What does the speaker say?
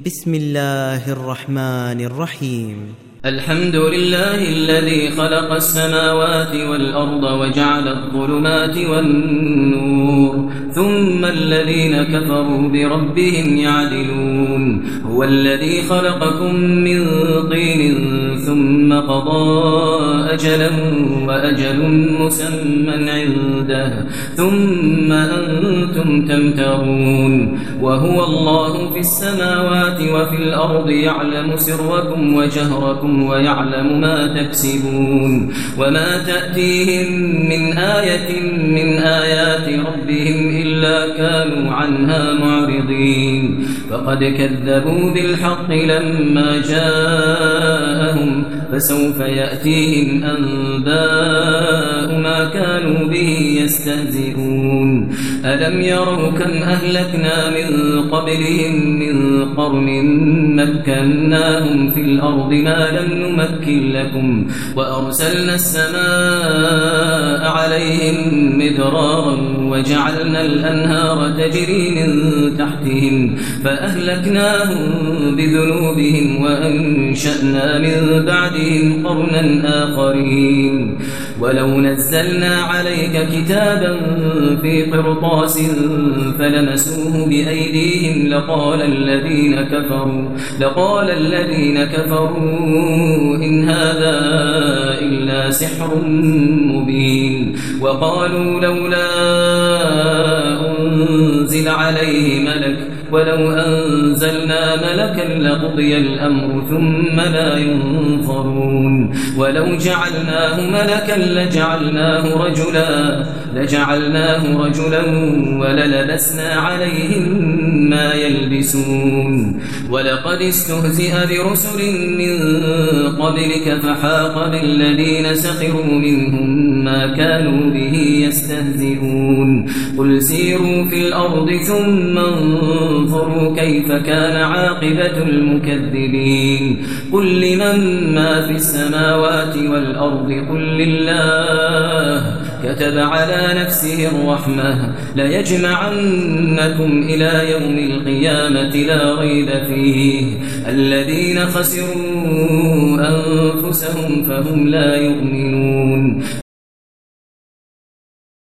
بسم الله الرحمن الرحيم. الحمد لله الذي خلق السماوات والأرض وجعل الظلمات والنور ثم الذين كفروا بربهم يعدلون. هو الذي خلقكم من طين ثم قضى أجلا وأجل مسمى عنده ثم أنتم تمترون. وهو الله في السماوات وفي الأرض يعلم سركم وجهركم ويعلم ما تكسبون. وما تأتيهم من آية من آيات ربهم إلا كانوا عنها معرضين. فقد كذبوا بالحق لما جاءهم فسوف يأتيهم أنباء ما كانوا به يستهزئون. ألم يروا كم أهلكنا من قبلهم من قرن مكناهم في الأرض ما لم نمكن لكم وأرسلنا السماء عليهم مدرارا وجعلنا الأنهار تجري من تحتهم فأهلكناهم بذنوبهم وأنشأنا من بعدهم قرنا آخرين. ولو نزلنا عليك كتابا في قرطاس فلمسوه بأيديهم لقال الذين كفروا إن هذا إلا سحر مبين. وقالوا لولا أنزل عليه ملك ولو أنزلنا ملكا لقضي الأمر ثم لا ينظرون. ولو جعلناه ملكا لجعلناه رجلا وللبسنا عليهم ما يلبسون. ولقد استهزئ برسل من قبلك فحاق بالذين سخروا منهم ما كانوا به يستهزئون. قل سيروا في الأرض ثم انظروا كيف كان عاقبة المكذبين. قل لمن ما في السماوات والأرض قل لله كتب على نفسه الرحمة ليجمعنكم إلى يوم القيامة لا ريب فيه. الذين خسروا أنفسهم فهم لا يؤمنون.